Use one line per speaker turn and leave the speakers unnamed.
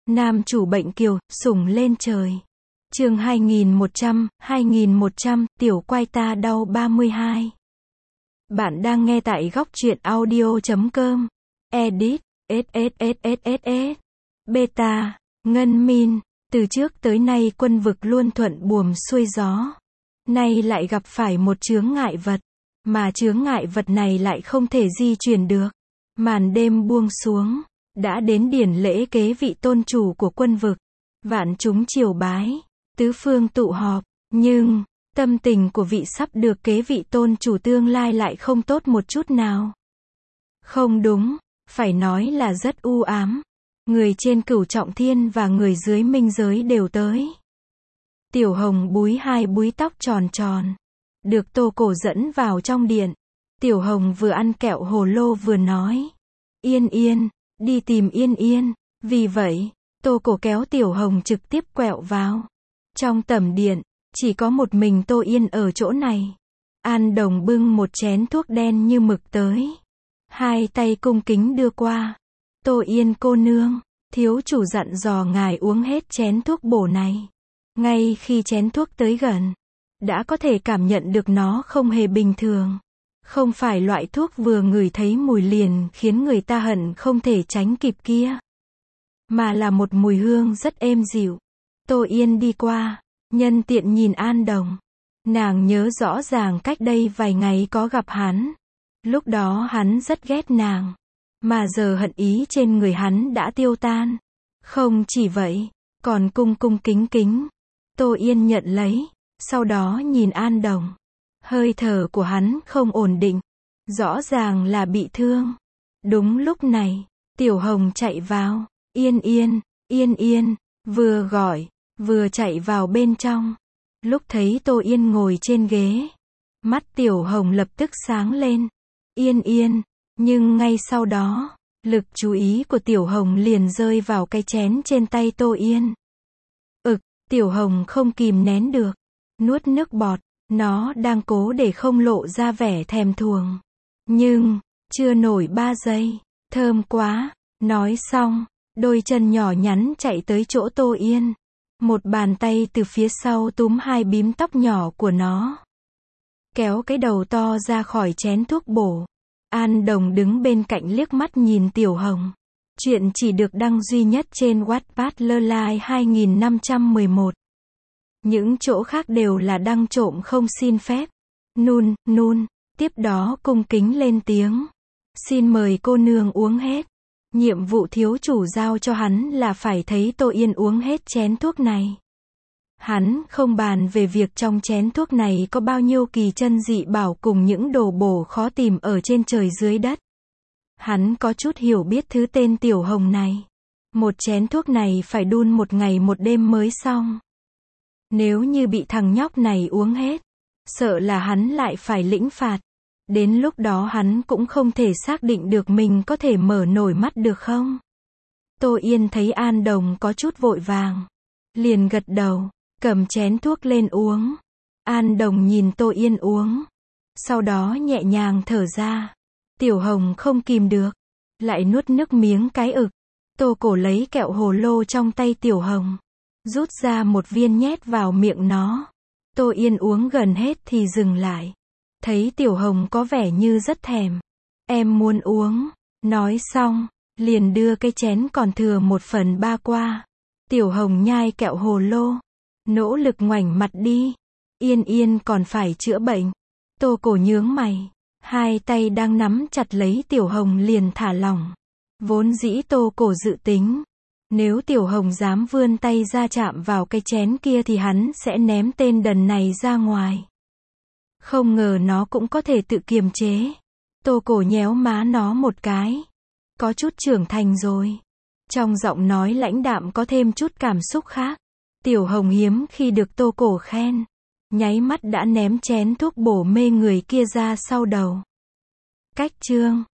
Nam chủ bệnh kiều, sủng lên trời. Chương 2100, tiểu quai ta đau 32. Bạn đang nghe tại góc truyện audio.com. Edit, SSSSS. Beta, Ngân Min. Từ trước tới nay quân vực luôn thuận buồm xuôi gió. Nay lại gặp phải một chướng ngại vật. Mà chướng ngại vật này lại không thể di chuyển được. Màn đêm buông xuống. Đã đến điển lễ kế vị tôn chủ của quân vực. Vạn chúng triều bái. Tứ phương tụ họp. Nhưng, tâm tình của vị sắp được kế vị tôn chủ tương lai lại không tốt một chút nào. Không đúng, phải nói là rất u ám. Người trên Cửu Trọng Thiên và người dưới Minh Giới đều tới. Tiểu Hồng búi hai búi tóc tròn tròn. Được Tô Cổ dẫn vào trong điện. Tiểu Hồng vừa ăn kẹo hồ lô vừa nói. Yên Yên, đi tìm Yên Yên. Vì vậy, Tô Cổ kéo Tiểu Hồng trực tiếp quẹo vào. Trong tẩm điện, chỉ có một mình Tô Yên ở chỗ này. An Đồng bưng một chén thuốc đen như mực tới. Hai tay cung kính đưa qua. Tô Yên cô nương, thiếu chủ dặn dò ngài uống hết chén thuốc bổ này. Ngay khi chén thuốc tới gần, đã có thể cảm nhận được nó không hề bình thường. Không phải loại thuốc vừa ngửi thấy mùi liền khiến người ta hận không thể tránh kịp kia. Mà là một mùi hương rất êm dịu. Tô Yên đi qua, nhân tiện nhìn An Đồng. Nàng nhớ rõ ràng cách đây vài ngày có gặp hắn. Lúc đó hắn rất ghét nàng. Mà giờ hận ý trên người hắn đã tiêu tan. Không chỉ vậy, còn cung cung kính kính. Tô Yên nhận lấy, sau đó nhìn An Đồng. Hơi thở của hắn không ổn định. Rõ ràng là bị thương. Đúng lúc này, Tiểu Hồng chạy vào. Yên Yên, Yên Yên, vừa gọi, vừa chạy vào bên trong. Lúc thấy Tô Yên ngồi trên ghế, mắt Tiểu Hồng lập tức sáng lên. Yên Yên, nhưng ngay sau đó, lực chú ý của Tiểu Hồng liền rơi vào cái chén trên tay Tô Yên. Tiểu Hồng không kìm nén được, nuốt nước bọt, nó đang cố để không lộ ra vẻ thèm thuồng. Nhưng, chưa nổi 3 giây, thơm quá, nói xong, đôi chân nhỏ nhắn chạy tới chỗ Tô Yên. Một bàn tay từ phía sau túm hai bím tóc nhỏ của nó. Kéo cái đầu to ra khỏi chén thuốc bổ. An Đồng đứng bên cạnh liếc mắt nhìn Tiểu Hồng. Chuyện chỉ được đăng duy nhất trên Wattpad Lơ 2511. Những chỗ khác đều là đăng trộm không xin phép. Nun, tiếp đó cung kính lên tiếng. Xin mời cô nương uống hết. Nhiệm vụ thiếu chủ giao cho hắn là phải thấy Tô Yên uống hết chén thuốc này. Hắn không bàn về việc trong chén thuốc này có bao nhiêu kỳ chân dị bảo cùng những đồ bổ khó tìm ở trên trời dưới đất. Hắn có chút hiểu biết thứ tên Tiểu Hồng này. Một chén thuốc này phải đun một ngày một đêm mới xong. Nếu như bị thằng nhóc này uống hết, sợ là hắn lại phải lĩnh phạt. Đến lúc đó hắn cũng không thể xác định được mình có thể mở nổi mắt được không. Tô Yên thấy An Đồng có chút vội vàng. Liền gật đầu, cầm chén thuốc lên uống. An Đồng nhìn Tô Yên uống. Sau đó nhẹ nhàng thở ra. Tiểu Hồng không kìm được. Lại nuốt nước miếng cái ực. Tô Cổ lấy kẹo hồ lô trong tay Tiểu Hồng. Rút ra một viên nhét vào miệng nó. Tô Yên uống gần hết thì dừng lại. Thấy Tiểu Hồng có vẻ như rất thèm. Em muốn uống. Nói xong, liền đưa cái chén còn thừa 1/3 qua. Tiểu Hồng nhai kẹo hồ lô. Nỗ lực ngoảnh mặt đi. Yên Yên còn phải chữa bệnh. Tô Cổ nhướng mày. Hai tay đang nắm chặt lấy Tiểu Hồng liền thả lỏng. Vốn dĩ Tô Cổ dự tính. Nếu Tiểu Hồng dám vươn tay ra chạm vào cái chén kia thì hắn sẽ ném tên đần này ra ngoài. Không ngờ nó cũng có thể tự kiềm chế. Tô Cổ nhéo má nó một cái. Có chút trưởng thành rồi. Trong giọng nói lãnh đạm có thêm chút cảm xúc khác. Tiểu Hồng hiếm khi được Tô Cổ khen. Nháy mắt đã ném chén thuốc bổ mê người kia ra sau đầu. Cách chương